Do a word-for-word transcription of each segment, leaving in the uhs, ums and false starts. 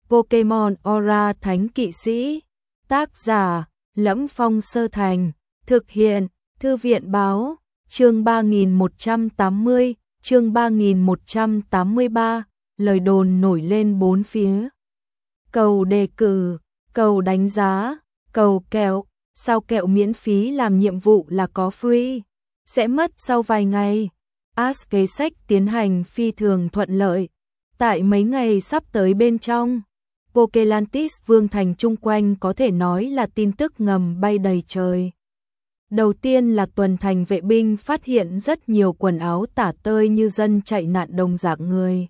Pokemon Aura Thánh Kỵ Sĩ. Tác giả: Lẫm Phong Sơ Thành. Thực hiện: Thư viện Báo. Chương ba nghìn một trăm tám mươi, chương ba nghìn một trăm tám mươi ba, lời đồn nổi lên bốn phía. Cầu đề cử, cầu đánh giá, cầu kẹo, sao kẹo miễn phí làm nhiệm vụ là có free, sẽ mất sau vài ngày. Ask kế sách tiến hành phi thường thuận lợi. Tại mấy ngày sắp tới bên trong, Pokelantis Vương thành chung quanh có thể nói là tin tức ngầm bay đầy trời. Đầu tiên là tuần thành vệ binh phát hiện rất nhiều quần áo tả tơi như dân chạy nạn đồng dạng người.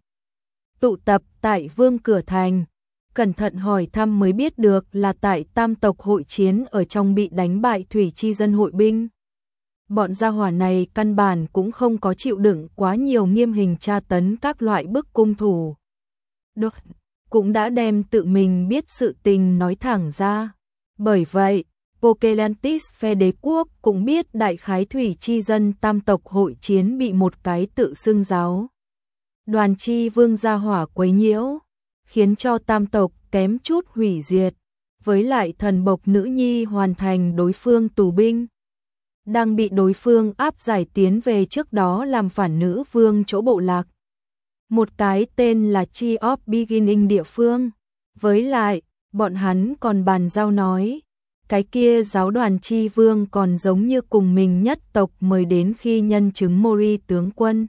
Tụ tập tại Vương cửa thành, cẩn thận hỏi thăm mới biết được là tại tam tộc hội chiến ở trong bị đánh bại thủy chi dân hội binh. Bọn gia hỏa này căn bản cũng không có chịu đựng quá nhiều nghiêm hình tra tấn các loại bức cung thủ. Được, cũng đã đem tự mình biết sự tình nói thẳng ra. Bởi vậy, Pokelantis phe đế quốc cũng biết đại khái thủy chi dân tam tộc hội chiến bị một cái tự xưng giáo đoàn chi vương gia hỏa quấy nhiễu, khiến cho tam tộc kém chút hủy diệt, với lại thần bộc nữ nhi hoàn thành đối phương tù binh. Đang bị đối phương áp giải tiến về trước đó làm phản nữ vương chỗ bộ lạc. Một cái tên là Tree of Beginning địa phương. Với lại, bọn hắn còn bàn giao nói, cái kia giáo đoàn chi vương còn giống như cùng mình nhất tộc mời đến khi nhân chứng Mori tướng quân.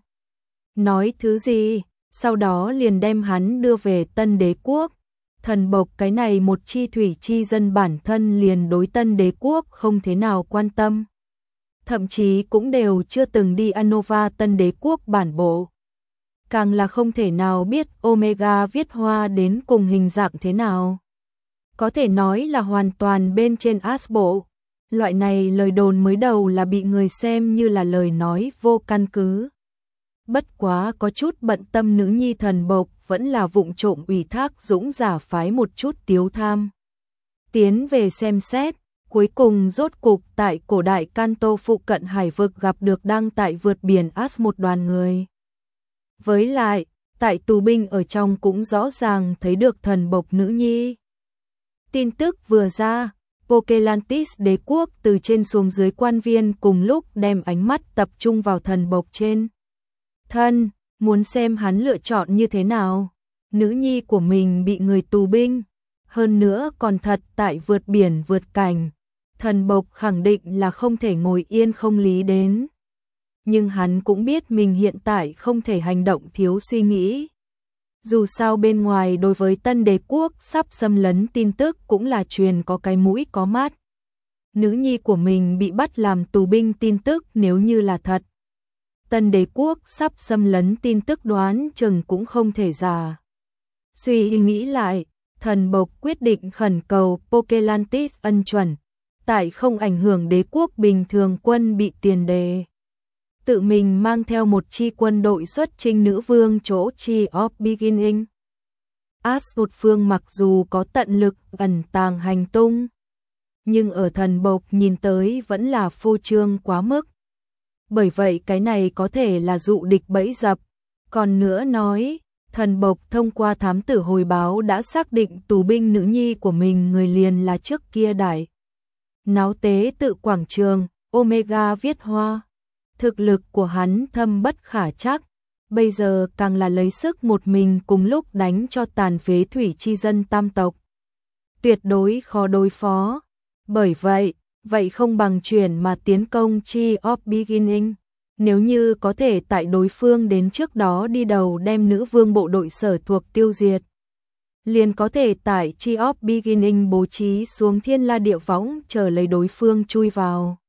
Nói thứ gì, sau đó liền đem hắn đưa về Tân Đế Quốc. Thần bộc cái này một chi thủy chi dân bản thân liền đối Tân Đế Quốc không thế nào quan tâm. Thậm chí cũng đều chưa từng đi Unova Tân Đế Quốc bản bộ. Càng là không thể nào biết Omega viết hoa đến cùng hình dạng thế nào. Có thể nói là hoàn toàn bên trên As bộ. Loại này lời đồn mới đầu là bị người xem như là lời nói vô căn cứ. Bất quá có chút bận tâm nữ nhi thần bộc vẫn là vụng trộm ủy thác dũng giả phái một chút tiếu tham. Tiến về xem xét, cuối cùng rốt cục tại cổ đại Kanto phụ cận hải vực gặp được đang tại vượt biển As một đoàn người. Với lại, tại tù binh ở trong cũng rõ ràng thấy được thần bộc nữ nhi. Tin tức vừa ra, Pokelantis đế quốc từ trên xuống dưới quan viên cùng lúc đem ánh mắt tập trung vào thần bộc trên thân, muốn xem hắn lựa chọn như thế nào. Nữ nhi của mình bị người tù binh, hơn nữa còn thật tại vượt biển vượt cảnh. Thần bộc khẳng định là không thể ngồi yên không lý đến. Nhưng hắn cũng biết mình hiện tại không thể hành động thiếu suy nghĩ. Dù sao bên ngoài đối với Tân Đế Quốc sắp xâm lấn tin tức cũng là truyền có cái mũi có mắt. Nữ nhi của mình bị bắt làm tù binh tin tức nếu như là thật. Tân Đế Quốc sắp xâm lấn tin tức đoán chừng cũng không thể giả. Suy nghĩ lại, thần bộc quyết định khẩn cầu Pokelantis ân chuẩn, tại không ảnh hưởng đế quốc bình thường quân bị tiền đề. Tự mình mang theo một chi quân đội xuất chinh nữ vương chỗ Tree of Beginning. As một phương mặc dù có tận lực ẩn tàng hành tung, nhưng ở thần bộc nhìn tới vẫn là phô trương quá mức. Bởi vậy cái này có thể là dụ địch bẫy dập. Còn nữa nói, thần bộc thông qua thám tử hồi báo đã xác định tù binh nữ nhi của mình người liền là trước kia đại náo tế tự quảng trường, Omega viết hoa. Thực lực của hắn thâm bất khả trắc, bây giờ càng là lấy sức một mình cùng lúc đánh cho tàn phế thủy chi dân tam tộc. Tuyệt đối khó đối phó. Bởi vậy, vậy không bằng chuyển mà tiến công Tree of Beginning. Nếu như có thể tại đối phương đến trước đó đi đầu đem nữ vương bộ đội sở thuộc tiêu diệt, liền có thể tại Tree of Beginning bố trí xuống thiên la địa võng chờ lấy đối phương chui vào.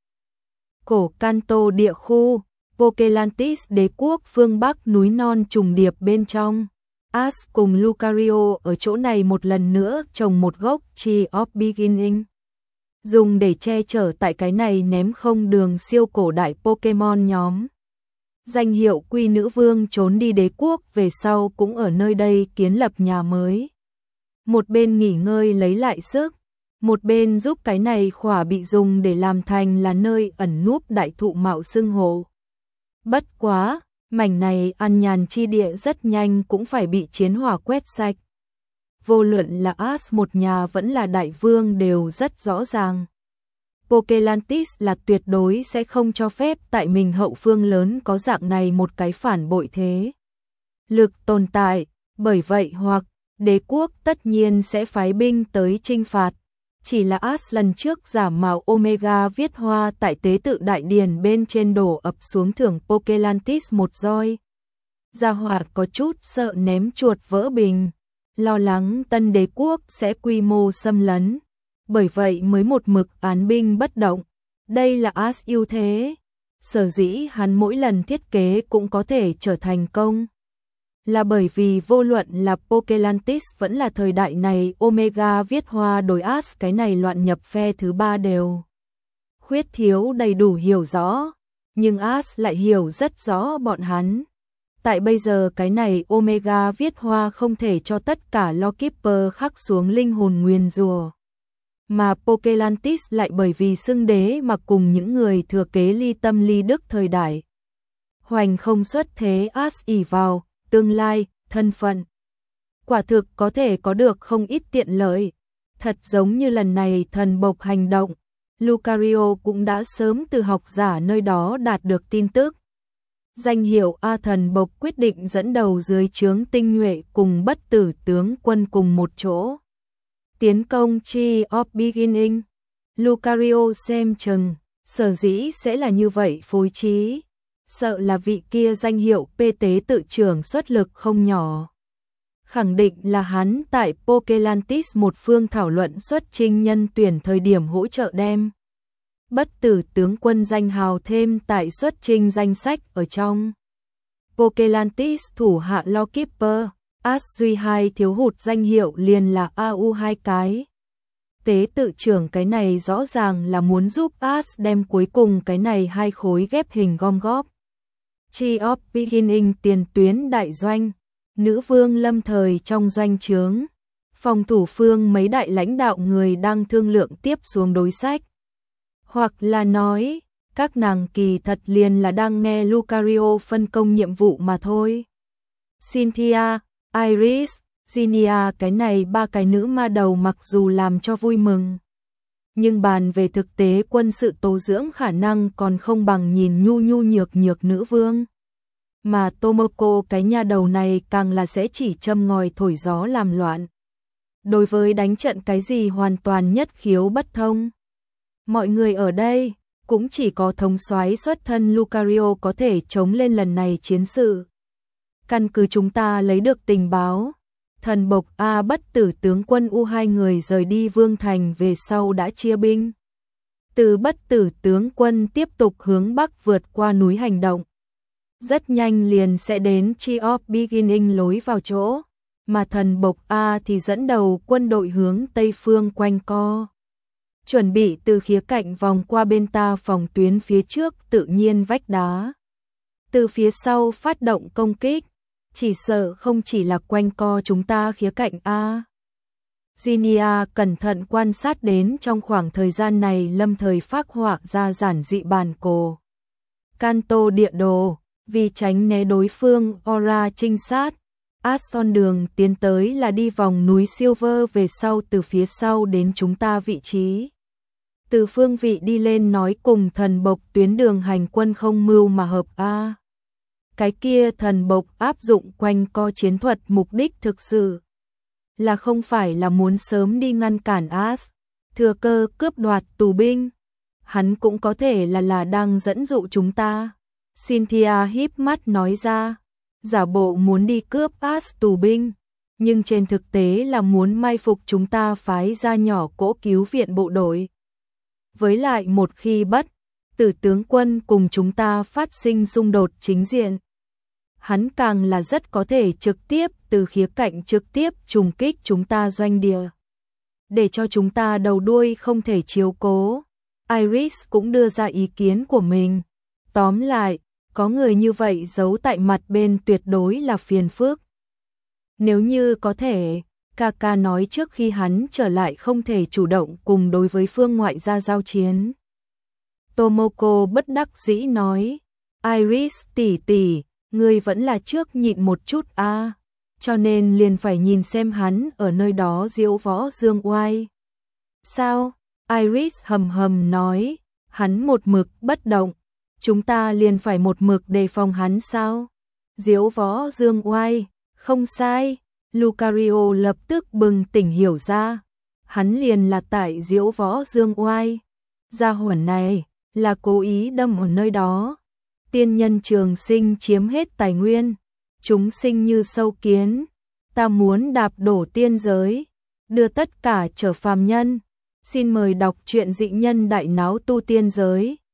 Cổ Kanto địa khu, Pokelantis đế quốc phương Bắc núi non trùng điệp bên trong. As cùng Lucario ở chỗ này một lần nữa trồng một gốc Tree of Beginning. Dùng để che chở tại cái này ném không đường siêu cổ đại Pokemon nhóm. Danh hiệu Quy Nữ Vương trốn đi đế quốc về sau cũng ở nơi đây kiến lập nhà mới. Một bên nghỉ ngơi lấy lại sức, một bên giúp cái này khỏa bị dùng để làm thành là nơi ẩn núp đại thụ mạo xưng hộ. Bất quá, mảnh này an nhàn chi địa rất nhanh cũng phải bị chiến hỏa quét sạch. vô luận là As một nhà vẫn là đại vương đều rất rõ ràng. Pokelantis là tuyệt đối sẽ không cho phép tại mình hậu phương lớn có dạng này một cái phản bội thế lực tồn tại, bởi vậy hoặc đế quốc tất nhiên sẽ phái binh tới chinh phạt. Chỉ là As lần trước giả mạo Omega viết hoa tại tế tự đại điển bên trên đổ ập xuống thưởng Pokelantis một roi. Gia hỏa có chút sợ ném chuột vỡ bình, lo lắng tân đế quốc sẽ quy mô xâm lấn. Bởi vậy mới một mực án binh bất động. Đây là As ưu thế. Sở dĩ hắn mỗi lần thiết kế cũng có thể trở thành công. Là bởi vì vô luận là Pokelantis vẫn là thời đại này Omega viết hoa đối As cái này loạn nhập phe thứ ba đều khuyết thiếu đầy đủ hiểu rõ. Nhưng As lại hiểu rất rõ bọn hắn. Tại bây giờ cái này Omega viết hoa không thể cho tất cả Lawkeeper khắc xuống linh hồn nguyền rủa. Mà Pokelantis lại bởi vì xưng đế mà cùng những người thừa kế ly tâm ly đức thời đại. Hoành không xuất thế As ỷ vào, tương lai, thân phận. Quả thực có thể có được không ít tiện lợi. Thật giống như lần này thần bộc hành động, Lucario cũng đã sớm từ học giả nơi đó đạt được tin tức. Danh hiệu A thần bộc quyết định dẫn đầu dưới trướng tinh nhuệ cùng bất tử tướng quân cùng một chỗ. Tiến công Tree of Beginning. Lucario xem chừng, sở dĩ sẽ là như vậy phối trí. Sợ là vị kia danh hiệu P tế tự trưởng xuất lực không nhỏ. Khẳng định là hắn tại Pokelantis một phương thảo luận xuất trinh nhân tuyển thời điểm hỗ trợ đem. Bất tử tướng quân danh hào thêm tại xuất trinh danh sách ở trong. Pokelantis thủ hạ Lawkeeper. As duy hai thiếu hụt danh hiệu liền là A U hai cái. Tế tự trưởng cái này rõ ràng là muốn giúp As đem cuối cùng cái này hai khối ghép hình gom góp. Tree of Beginning tiền tuyến đại doanh, nữ vương lâm thời trong doanh trướng. Phòng thủ phương mấy đại lãnh đạo người đang thương lượng tiếp xuống đối sách. Hoặc là nói, các nàng kỳ thật liền là đang nghe Lucario phân công nhiệm vụ mà thôi. Cynthia, Iris, Zinnia cái này ba cái nữ ma đầu mặc dù làm cho vui mừng. Nhưng bàn về thực tế quân sự tố dưỡng khả năng còn không bằng nhìn nhu nhu nhược nhược nữ vương. Mà Tomoko cái nha đầu này càng là sẽ chỉ châm ngòi thổi gió làm loạn. Đối với đánh trận cái gì hoàn toàn nhất khiếu bất thông. Mọi người ở đây cũng chỉ có thống soái xuất thân Lucario có thể chống lên lần này chiến sự. Căn cứ chúng ta lấy được tình báo, thần bộc A bất tử tướng quân U hai người rời đi Vương Thành về sau đã chia binh. Từ bất tử tướng quân tiếp tục hướng Bắc vượt qua núi hành động. Rất nhanh liền sẽ đến Tree of Beginning lối vào chỗ, mà thần bộc A thì dẫn đầu quân đội hướng Tây phương quanh co. Chuẩn bị từ khía cạnh vòng qua bên ta phòng tuyến phía trước tự nhiên vách đá. Từ phía sau phát động công kích. Chỉ sợ không chỉ là quanh co chúng ta khía cạnh A. Zinnia cẩn thận quan sát đến trong khoảng thời gian này lâm thời phác họa ra giản dị bản cổ. Kanto địa đồ, vì tránh né đối phương Aura trinh sát. Aston đường tiến tới là đi vòng núi Silver về sau từ phía sau đến chúng ta vị trí. Từ phương vị đi lên nói cùng thần bộc tuyến đường hành quân không mưu mà hợp A. Cái kia thần bộc áp dụng quanh co chiến thuật mục đích thực sự là không phải là muốn sớm đi ngăn cản As, thừa cơ cướp đoạt tù binh. Hắn cũng có thể là là đang dẫn dụ chúng ta. Cynthia híp mắt nói ra, giả bộ muốn đi cướp As tù binh, nhưng trên thực tế là muốn mai phục chúng ta phái ra nhỏ cỗ cứu viện bộ đội. Với lại một khi bất tử tướng quân cùng chúng ta phát sinh xung đột chính diện, hắn càng là rất có thể trực tiếp từ khía cạnh trực tiếp trùng kích chúng ta doanh địa. Để cho chúng ta đầu đuôi không thể chiếu cố. Iris cũng đưa ra ý kiến của mình. Tóm lại, có người như vậy giấu tại mặt bên tuyệt đối là phiền phức. Nếu như có thể, Kaka nói trước khi hắn trở lại không thể chủ động cùng đối với phương ngoại gia giao chiến. Tomoko bất đắc dĩ nói, Iris tỷ tỷ, ngươi vẫn là trước nhịn một chút a. cho nên liền phải nhìn xem hắn ở nơi đó diễu võ dương oai. Sao? Iris hầm hầm nói, hắn một mực bất động, chúng ta liền phải một mực đề phòng hắn sao? Diễu võ dương oai, không sai, Lucario lập tức bừng tỉnh hiểu ra, hắn liền là tại diễu võ dương oai. Gia hỏa này là cố ý đâm ở nơi đó. Tiên nhân trường sinh chiếm hết tài nguyên, chúng sinh như sâu kiến, ta muốn đạp đổ tiên giới, đưa tất cả trở phàm nhân. Xin mời đọc truyện Dị Nhân Đại Náo Tu Tiên Giới.